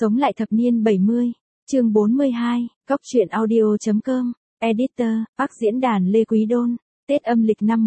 Sống lại thập niên 70, chương 42, Cóc truyện audio.com, Editor, Park diễn đàn Lê Quý Đôn. Tết âm lịch năm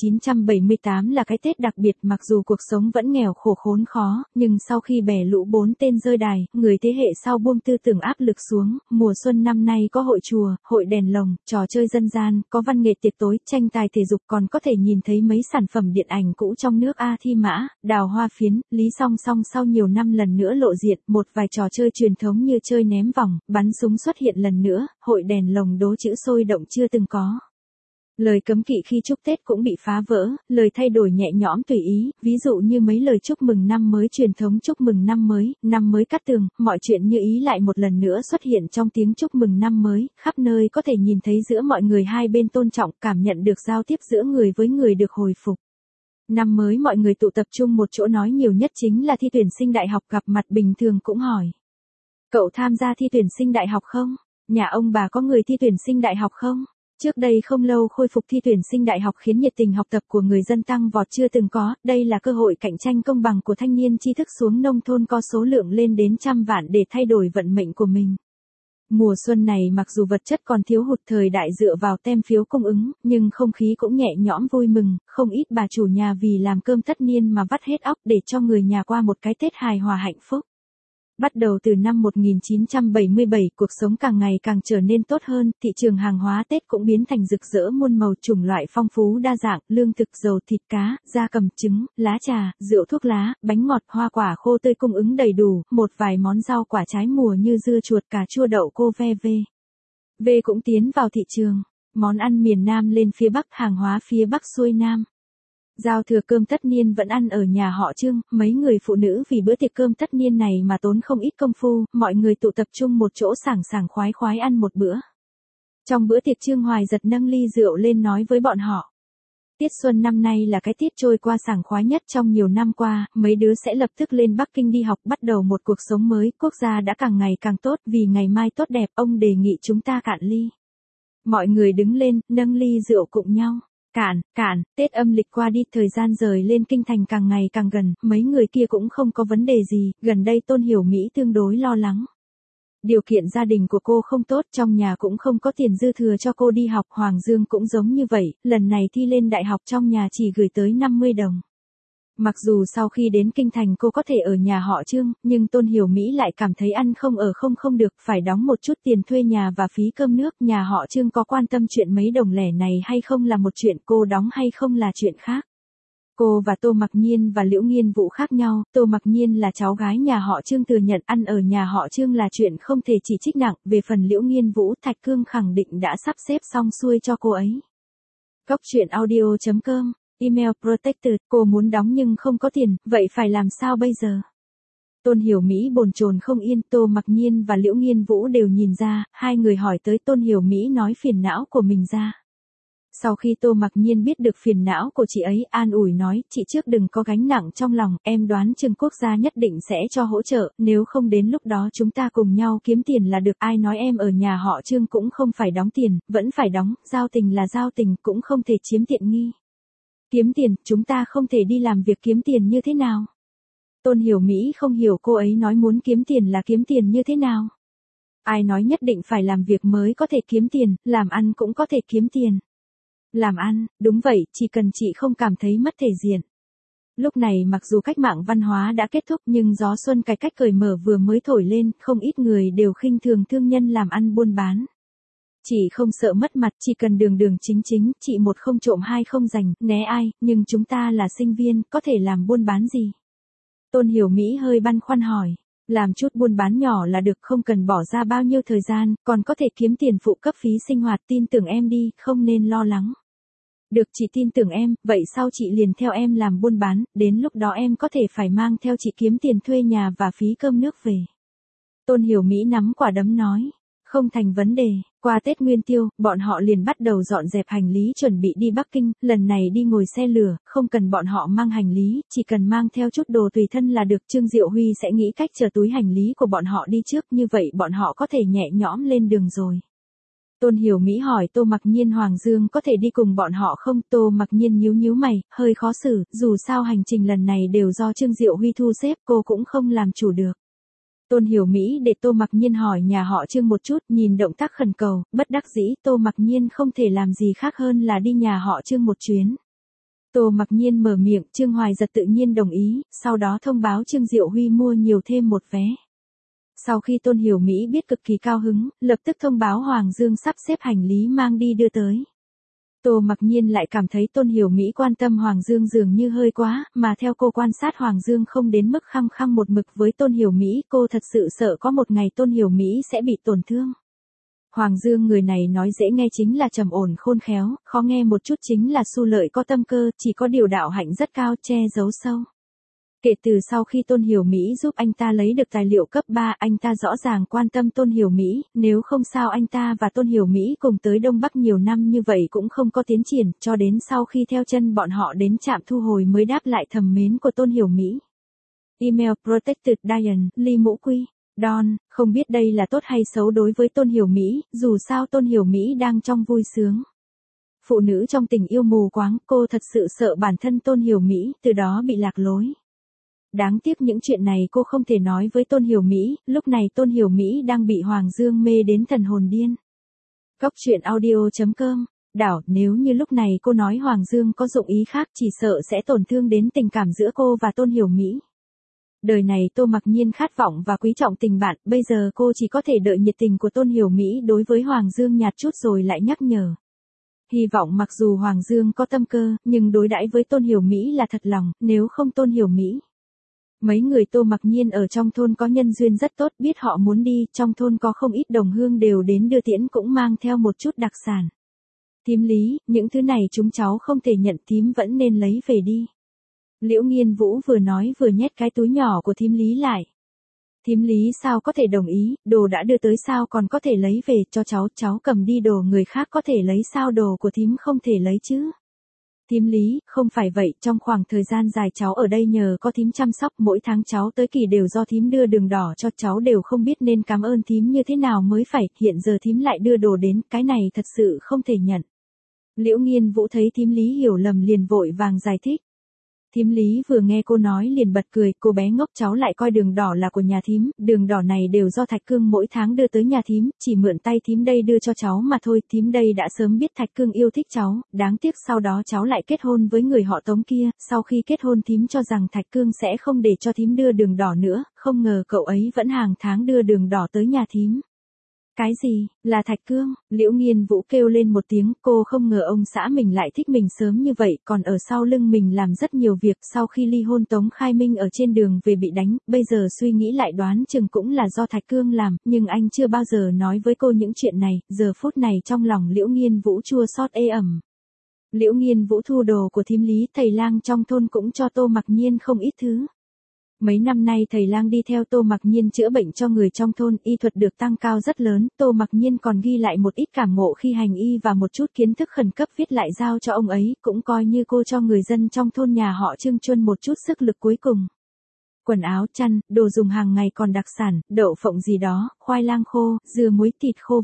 1978 là cái Tết đặc biệt, mặc dù cuộc sống vẫn nghèo khổ khốn khó, nhưng sau khi bè lũ 4 tên rơi đài, người thế hệ sau buông tư tưởng áp lực xuống, mùa xuân năm nay có hội chùa, hội đèn lồng, trò chơi dân gian, có văn nghệ tiệc tối, tranh tài thể dục, còn có thể nhìn thấy mấy sản phẩm điện ảnh cũ trong nước A Thi Mã, Đào Hoa Phiến, Lý Song Song sau nhiều năm lần nữa lộ diện, một vài trò chơi truyền thống như chơi ném vòng, bắn súng xuất hiện lần nữa, hội đèn lồng đố chữ sôi động chưa từng có. Lời cấm kỵ khi chúc Tết cũng bị phá vỡ, lời thay đổi nhẹ nhõm tùy ý, ví dụ như mấy lời chúc mừng năm mới truyền thống chúc mừng năm mới cát tường, mọi chuyện như ý lại một lần nữa xuất hiện trong tiếng chúc mừng năm mới, khắp nơi có thể nhìn thấy giữa mọi người hai bên tôn trọng, cảm nhận được giao tiếp giữa người với người được hồi phục. Năm mới mọi người tụ tập trung một chỗ, nói nhiều nhất chính là thi tuyển sinh đại học, gặp mặt bình thường cũng hỏi. Cậu tham gia thi tuyển sinh đại học không? Nhà ông bà có người thi tuyển sinh đại học không? Trước đây không lâu khôi phục thi tuyển sinh đại học khiến nhiệt tình học tập của người dân tăng vọt chưa từng có, đây là cơ hội cạnh tranh công bằng của thanh niên tri thức xuống nông thôn có số lượng lên đến trăm vạn để thay đổi vận mệnh của mình. Mùa xuân này mặc dù vật chất còn thiếu hụt, thời đại dựa vào tem phiếu cung ứng, nhưng không khí cũng nhẹ nhõm vui mừng, không ít bà chủ nhà vì làm cơm tất niên mà vắt hết óc để cho người nhà qua một cái Tết hài hòa hạnh phúc. Bắt đầu từ năm 1977, cuộc sống càng ngày càng trở nên tốt hơn, thị trường hàng hóa Tết cũng biến thành rực rỡ muôn màu, chủng loại phong phú đa dạng, lương thực, dầu, thịt cá, gia cầm, trứng, lá trà, rượu thuốc lá, bánh ngọt, hoa quả khô tươi cung ứng đầy đủ, một vài món rau quả trái mùa như dưa chuột, cà chua, đậu cô v.v. cũng tiến vào thị trường. Món ăn miền Nam lên phía Bắc, hàng hóa phía Bắc xuôi Nam. Giao thừa cơm tất niên vẫn ăn ở nhà họ Trương, mấy người phụ nữ vì bữa tiệc cơm tất niên này mà tốn không ít công phu, mọi người tụ tập trung một chỗ sảng sảng khoái khoái ăn một bữa. Trong bữa tiệc Trương Hoài giật nâng ly rượu lên nói với bọn họ. Tiết xuân năm nay là cái tiết trôi qua sảng khoái nhất trong nhiều năm qua, mấy đứa sẽ lập tức lên Bắc Kinh đi học, bắt đầu một cuộc sống mới, quốc gia đã càng ngày càng tốt, vì ngày mai tốt đẹp, ông đề nghị chúng ta cạn ly. Mọi người đứng lên, nâng ly rượu cùng nhau. Cạn, Tết âm lịch qua đi, thời gian rời lên kinh thành càng ngày càng gần, mấy người kia cũng không có vấn đề gì, gần đây Tôn Hiểu Mỹ tương đối lo lắng. Điều kiện gia đình của cô không tốt, trong nhà cũng không có tiền dư thừa cho cô đi học, Hoàng Dương cũng giống như vậy, lần này thi lên đại học trong nhà chỉ gửi tới 50 đồng. Mặc dù sau khi đến kinh thành cô có thể ở nhà họ Trương, nhưng Tôn Hiểu Mỹ lại cảm thấy ăn không ở không được, phải đóng một chút tiền thuê nhà và phí cơm nước, nhà họ Trương có quan tâm chuyện mấy đồng lẻ này hay không là một chuyện, cô đóng hay không là chuyện khác. Cô và Tô Mặc Nhiên và Liễu Nghiên Vũ khác nhau, Tô Mặc Nhiên là cháu gái nhà họ Trương, thừa nhận ăn ở nhà họ Trương là chuyện không thể chỉ trích nặng, về phần Liễu Nghiên Vũ, Thạch Cương khẳng định đã sắp xếp xong xuôi cho cô ấy. Cóc truyện audio.com. Email protected, cô muốn đóng nhưng không có tiền, vậy phải làm sao bây giờ? Tôn Hiểu Mỹ bồn chồn không yên, Tô Mặc Nhiên và Liễu Nghiên Vũ đều nhìn ra, hai người hỏi tới, Tôn Hiểu Mỹ nói phiền não của mình ra. Sau khi Tô Mặc Nhiên biết được phiền não của chị ấy, an ủi nói, chị trước đừng có gánh nặng trong lòng, em đoán Trương quốc gia nhất định sẽ cho hỗ trợ, nếu không đến lúc đó chúng ta cùng nhau kiếm tiền là được, ai nói em ở nhà họ Trương cũng không phải đóng tiền, vẫn phải đóng, giao tình là giao tình, cũng không thể chiếm tiện nghi. Kiếm tiền, chúng ta không thể đi làm việc kiếm tiền như thế nào? Tôn Hiểu Mỹ không hiểu cô ấy nói muốn kiếm tiền là kiếm tiền như thế nào? Ai nói nhất định phải làm việc mới có thể kiếm tiền, làm ăn cũng có thể kiếm tiền. Làm ăn, đúng vậy, chỉ cần chị không cảm thấy mất thể diện. Lúc này mặc dù cách mạng văn hóa đã kết thúc nhưng gió xuân cải cách cởi mở vừa mới thổi lên, không ít người đều khinh thường thương nhân làm ăn buôn bán. Chị không sợ mất mặt, chỉ cần đường chính, chị một không trộm hai không giành, né ai, nhưng chúng ta là sinh viên, có thể làm buôn bán gì? Tôn Hiểu Mỹ hơi băn khoăn hỏi, làm chút buôn bán nhỏ là được, không cần bỏ ra bao nhiêu thời gian, còn có thể kiếm tiền phụ cấp phí sinh hoạt, tin tưởng em đi, không nên lo lắng. Được, chị tin tưởng em, vậy sau chị liền theo em làm buôn bán, đến lúc đó em có thể phải mang theo chị kiếm tiền thuê nhà và phí cơm nước về. Tôn Hiểu Mỹ nắm quả đấm nói. Không thành vấn đề, qua Tết Nguyên Tiêu, bọn họ liền bắt đầu dọn dẹp hành lý chuẩn bị đi Bắc Kinh, lần này đi ngồi xe lửa, không cần bọn họ mang hành lý, chỉ cần mang theo chút đồ tùy thân là được, Trương Diệu Huy sẽ nghĩ cách chở túi hành lý của bọn họ đi trước, như vậy bọn họ có thể nhẹ nhõm lên đường rồi. Tôn Hiểu Mỹ hỏi Tô Mặc Nhiên Hoàng Dương có thể đi cùng bọn họ không, Tô Mặc Nhiên nhíu mày, hơi khó xử, dù sao hành trình lần này đều do Trương Diệu Huy thu xếp, cô cũng không làm chủ được. Tôn Hiểu Mỹ để Tô Mặc Nhiên hỏi nhà họ Trương một chút, nhìn động tác khẩn cầu, bất đắc dĩ Tô Mặc Nhiên không thể làm gì khác hơn là đi nhà họ Trương một chuyến. Tô Mặc Nhiên mở miệng, Trương Hoài Giật tự nhiên đồng ý, sau đó thông báo Trương Diệu Huy mua nhiều thêm một vé. Sau khi Tôn Hiểu Mỹ biết cực kỳ cao hứng, lập tức thông báo Hoàng Dương sắp xếp hành lý mang đi đưa tới. Tô Mặc Nhiên lại cảm thấy Tôn Hiểu Mỹ quan tâm Hoàng Dương dường như hơi quá, mà theo cô quan sát Hoàng Dương không đến mức khăng khăng một mực với Tôn Hiểu Mỹ, cô thật sự sợ có một ngày Tôn Hiểu Mỹ sẽ bị tổn thương. Hoàng Dương người này nói dễ nghe chính là trầm ổn khôn khéo, khó nghe một chút chính là Su Lợi có tâm cơ, chỉ có điều đạo hạnh rất cao, che giấu sâu. Kể từ sau khi Tôn Hiểu Mỹ giúp anh ta lấy được tài liệu cấp 3, anh ta rõ ràng quan tâm Tôn Hiểu Mỹ, nếu không sao anh ta và Tôn Hiểu Mỹ cùng tới Đông Bắc nhiều năm như vậy cũng không có tiến triển, cho đến sau khi theo chân bọn họ đến trạm thu hồi mới đáp lại thầm mến của Tôn Hiểu Mỹ. Email Protected Diane, Ly Mũ Quy. Don, không biết đây là tốt hay xấu đối với Tôn Hiểu Mỹ, dù sao Tôn Hiểu Mỹ đang trong vui sướng. Phụ nữ trong tình yêu mù quáng, cô thật sự sợ bản thân Tôn Hiểu Mỹ, từ đó bị lạc lối. Đáng tiếc những chuyện này cô không thể nói với Tôn Hiểu Mỹ, lúc này Tôn Hiểu Mỹ đang bị Hoàng Dương mê đến thần hồn điên. Góc truyện audio.com, đảo, nếu như lúc này cô nói Hoàng Dương có dụng ý khác chỉ sợ sẽ tổn thương đến tình cảm giữa cô và Tôn Hiểu Mỹ. Đời này Tô Mặc Nhiên khát vọng và quý trọng tình bạn, bây giờ cô chỉ có thể đợi nhiệt tình của Tôn Hiểu Mỹ đối với Hoàng Dương nhạt chút rồi lại nhắc nhở. Hy vọng mặc dù Hoàng Dương có tâm cơ, nhưng đối đãi với Tôn Hiểu Mỹ là thật lòng, nếu không Tôn Hiểu Mỹ. Mấy người Tô Mặc Nhiên ở trong thôn có nhân duyên rất tốt, biết họ muốn đi, trong thôn có không ít đồng hương đều đến đưa tiễn cũng mang theo một chút đặc sản. Thím Lý, những thứ này chúng cháu không thể nhận, thím vẫn nên lấy về đi. Liễu Nghiên Vũ vừa nói vừa nhét cái túi nhỏ của thím Lý lại. Thím Lý sao có thể đồng ý, đồ đã đưa tới sao còn có thể lấy về cho cháu cầm đi, đồ người khác có thể lấy sao đồ của thím không thể lấy chứ. Thím Lý, không phải vậy, trong khoảng thời gian dài cháu ở đây nhờ có thím chăm sóc, mỗi tháng cháu tới kỳ đều do thím đưa đường đỏ cho, cháu đều không biết nên cảm ơn thím như thế nào mới phải, hiện giờ thím lại đưa đồ đến, cái này thật sự không thể nhận. Liễu Nghiên Vũ thấy thím Lý hiểu lầm liền vội vàng giải thích. Thím Lý vừa nghe cô nói liền bật cười, cô bé ngốc, cháu lại coi đường đỏ là của nhà thím, đường đỏ này đều do Thạch Cương mỗi tháng đưa tới nhà thím, chỉ mượn tay thím đây đưa cho cháu mà thôi, thím đây đã sớm biết Thạch Cương yêu thích cháu, đáng tiếc sau đó cháu lại kết hôn với người họ Tống kia, sau khi kết hôn thím cho rằng Thạch Cương sẽ không để cho thím đưa đường đỏ nữa, không ngờ cậu ấy vẫn hàng tháng đưa đường đỏ tới nhà thím. Cái gì, là Thạch Cương? Liễu Nghiên Vũ kêu lên một tiếng, cô không ngờ ông xã mình lại thích mình sớm như vậy, còn ở sau lưng mình làm rất nhiều việc, sau khi ly hôn Tống Khai Minh ở trên đường về bị đánh, bây giờ suy nghĩ lại đoán chừng cũng là do Thạch Cương làm, nhưng anh chưa bao giờ nói với cô những chuyện này, giờ phút này trong lòng Liễu Nghiên Vũ chua xót ê ẩm. Liễu Nghiên Vũ thu đồ của thím Lý, thầy lang trong thôn cũng cho Tô Mặc Nhiên không ít thứ. Mấy năm nay thầy lang đi theo Tô Mặc Nhiên chữa bệnh cho người trong thôn, y thuật được tăng cao rất lớn, Tô Mặc Nhiên còn ghi lại một ít cảm ngộ khi hành y và một chút kiến thức khẩn cấp viết lại giao cho ông ấy, cũng coi như cô cho người dân trong thôn nhà họ Trương Chuân một chút sức lực cuối cùng. Quần áo, chăn, đồ dùng hàng ngày còn đặc sản, đậu phộng gì đó, khoai lang khô, dưa muối, thịt khô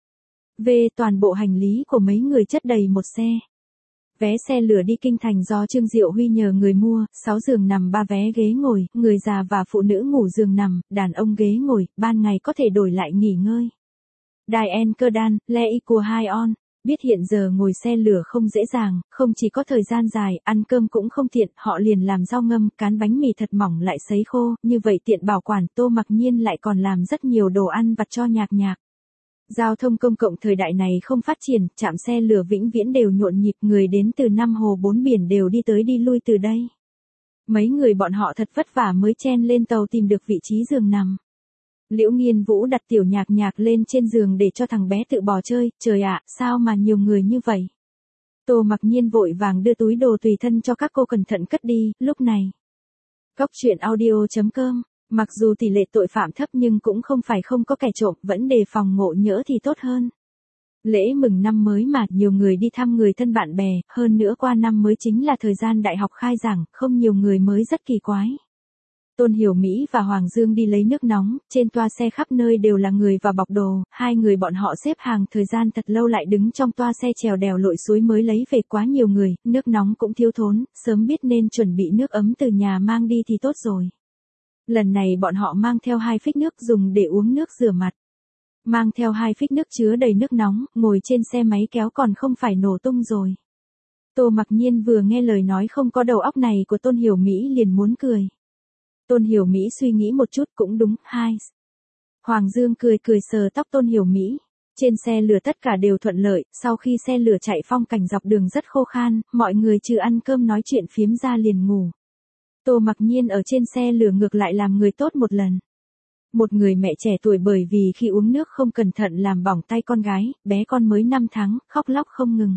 toàn bộ hành lý của mấy người chất đầy một xe. Vé xe lửa đi kinh thành do Trương Diệu Huy nhờ người mua, 6 giường nằm 3 vé ghế ngồi, người già và phụ nữ ngủ giường nằm, đàn ông ghế ngồi, ban ngày có thể đổi lại nghỉ ngơi. Diane Kerdan, Leiko Hyon, biết hiện giờ ngồi xe lửa không dễ dàng, không chỉ có thời gian dài, ăn cơm cũng không tiện, họ liền làm rau ngâm, cán bánh mì thật mỏng lại sấy khô, như vậy tiện bảo quản, Tô Mặc Nhiên lại còn làm rất nhiều đồ ăn vặt cho nhạc nhạc. Giao thông công cộng thời đại này không phát triển, trạm xe lửa vĩnh viễn đều nhộn nhịp, người đến từ 5 hồ 4 biển đều đi tới đi lui từ đây. Mấy người bọn họ thật vất vả mới chen lên tàu tìm được vị trí giường nằm. Liễu Nghiên Vũ đặt tiểu nhạc nhạc lên trên giường để cho thằng bé tự bò chơi, trời ạ, sao mà nhiều người như vậy. Tô Mặc Nhiên vội vàng đưa túi đồ tùy thân cho các cô cẩn thận cất đi, lúc này. Góc truyện audio.com. Mặc dù tỷ lệ tội phạm thấp nhưng cũng không phải không có kẻ trộm, vẫn đề phòng ngộ nhỡ thì tốt hơn. Lễ mừng năm mới mà, nhiều người đi thăm người thân bạn bè, hơn nữa qua năm mới chính là thời gian đại học khai giảng, không nhiều người mới rất kỳ quái. Tôn Hiểu Mỹ và Hoàng Dương đi lấy nước nóng, trên toa xe khắp nơi đều là người và bọc đồ, hai người bọn họ xếp hàng thời gian thật lâu lại đứng trong toa xe trèo đèo lội suối mới lấy về, quá nhiều người, nước nóng cũng thiếu thốn, sớm biết nên chuẩn bị nước ấm từ nhà mang đi thì tốt rồi. Lần này bọn họ mang theo 2 phích nước dùng để uống nước rửa mặt. Mang theo 2 phích nước chứa đầy nước nóng, ngồi trên xe máy kéo còn không phải nổ tung rồi. Tô Mặc Nhiên vừa nghe lời nói không có đầu óc này của Tôn Hiểu Mỹ liền muốn cười. Tôn Hiểu Mỹ suy nghĩ một chút cũng đúng, hai. Hoàng Dương cười cười sờ tóc Tôn Hiểu Mỹ. Trên xe lửa tất cả đều thuận lợi, sau khi xe lửa chạy phong cảnh dọc đường rất khô khan, mọi người trừ ăn cơm nói chuyện phiếm ra liền ngủ. Tô Mặc Nhiên ở trên xe lửa ngược lại làm người tốt một lần. Một người mẹ trẻ tuổi bởi vì khi uống nước không cẩn thận làm bỏng tay con gái, bé con mới 5 tháng, khóc lóc không ngừng.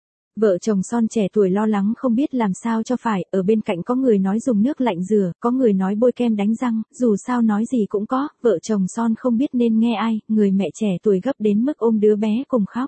Vợ chồng son trẻ tuổi lo lắng không biết làm sao cho phải, ở bên cạnh có người nói dùng nước lạnh rửa, có người nói bôi kem đánh răng, dù sao nói gì cũng có, vợ chồng son không biết nên nghe ai, người mẹ trẻ tuổi gấp đến mức ôm đứa bé cùng khóc.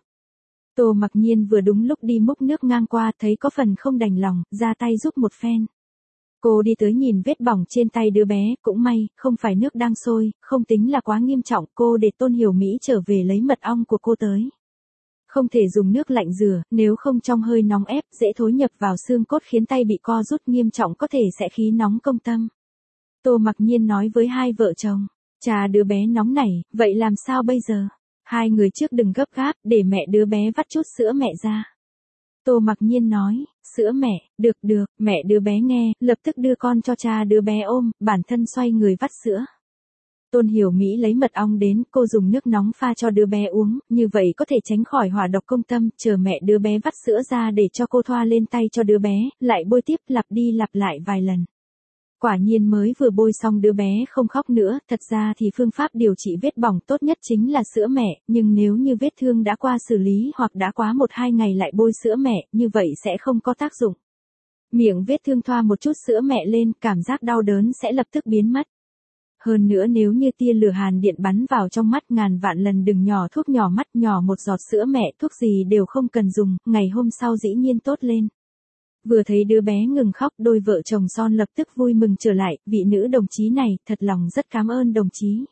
Tô Mặc Nhiên vừa đúng lúc đi múc nước ngang qua thấy có phần không đành lòng, ra tay giúp một phen. Cô đi tới nhìn vết bỏng trên tay đứa bé, cũng may, không phải nước đang sôi, không tính là quá nghiêm trọng, cô để Tôn Hiểu Mỹ trở về lấy mật ong của cô tới. Không thể dùng nước lạnh rửa, nếu không trong hơi nóng ép, dễ thối nhập vào xương cốt khiến tay bị co rút nghiêm trọng có thể sẽ khí nóng công tâm. Tô Mặc Nhiên nói với hai vợ chồng, cha đứa bé nóng nảy, vậy làm sao bây giờ? Hai người trước đừng gấp gáp, để mẹ đứa bé vắt chút sữa mẹ ra. Tô Mặc Nhiên nói, sữa mẹ, được, mẹ đứa bé nghe, lập tức đưa con cho cha đứa bé ôm, bản thân xoay người vắt sữa. Tôn Hiểu Mỹ lấy mật ong đến, cô dùng nước nóng pha cho đứa bé uống, như vậy có thể tránh khỏi hỏa độc công tâm, chờ mẹ đứa bé vắt sữa ra để cho cô thoa lên tay cho đứa bé, lại bôi tiếp lặp đi lặp lại vài lần. Quả nhiên mới vừa bôi xong đứa bé không khóc nữa, thật ra thì phương pháp điều trị vết bỏng tốt nhất chính là sữa mẹ, nhưng nếu như vết thương đã qua xử lý hoặc đã quá 1-2 ngày lại bôi sữa mẹ, như vậy sẽ không có tác dụng. Miệng vết thương thoa một chút sữa mẹ lên, cảm giác đau đớn sẽ lập tức biến mất. Hơn nữa nếu như tia lửa hàn điện bắn vào trong mắt ngàn vạn lần đừng nhỏ thuốc nhỏ mắt nhỏ một giọt sữa mẹ thuốc gì đều không cần dùng, ngày hôm sau dĩ nhiên tốt lên. Vừa thấy đứa bé ngừng khóc đôi vợ chồng son lập tức vui mừng trở lại, vị nữ đồng chí này thật lòng rất cảm ơn đồng chí.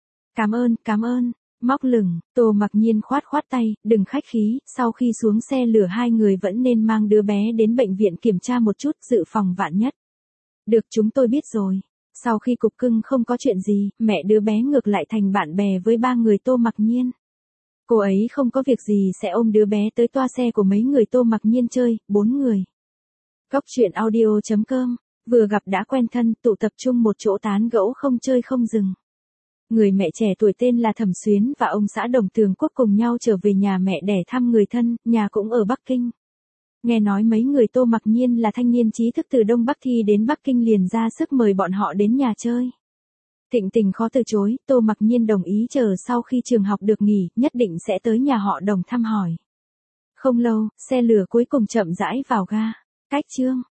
Cảm ơn, móc lửng, Tô Mặc Nhiên khoát tay, đừng khách khí, sau khi xuống xe lửa hai người vẫn nên mang đứa bé đến bệnh viện kiểm tra một chút dự phòng vạn nhất. Được chúng tôi biết rồi. Sau khi cục cưng không có chuyện gì, mẹ đứa bé ngược lại thành bạn bè với ba người Tô Mặc Nhiên. Cô ấy không có việc gì sẽ ôm đứa bé tới toa xe của mấy người Tô Mặc Nhiên chơi, 4 người. Cóc truyện audio.com, vừa gặp đã quen thân, tụ tập trung một chỗ tán gẫu không chơi không dừng. Người mẹ trẻ tuổi tên là Thẩm Xuyến và ông xã Đồng Tường Quốc cùng nhau trở về nhà mẹ để thăm người thân, nhà cũng ở Bắc Kinh. Nghe nói mấy người Tô Mặc Nhiên là thanh niên trí thức từ Đông Bắc thi đến Bắc Kinh liền ra sức mời bọn họ đến nhà chơi. Thịnh tình khó từ chối, Tô Mặc Nhiên đồng ý chờ sau khi trường học được nghỉ, nhất định sẽ tới nhà họ Đồng thăm hỏi. Không lâu, xe lửa cuối cùng chậm rãi vào ga. Cách chương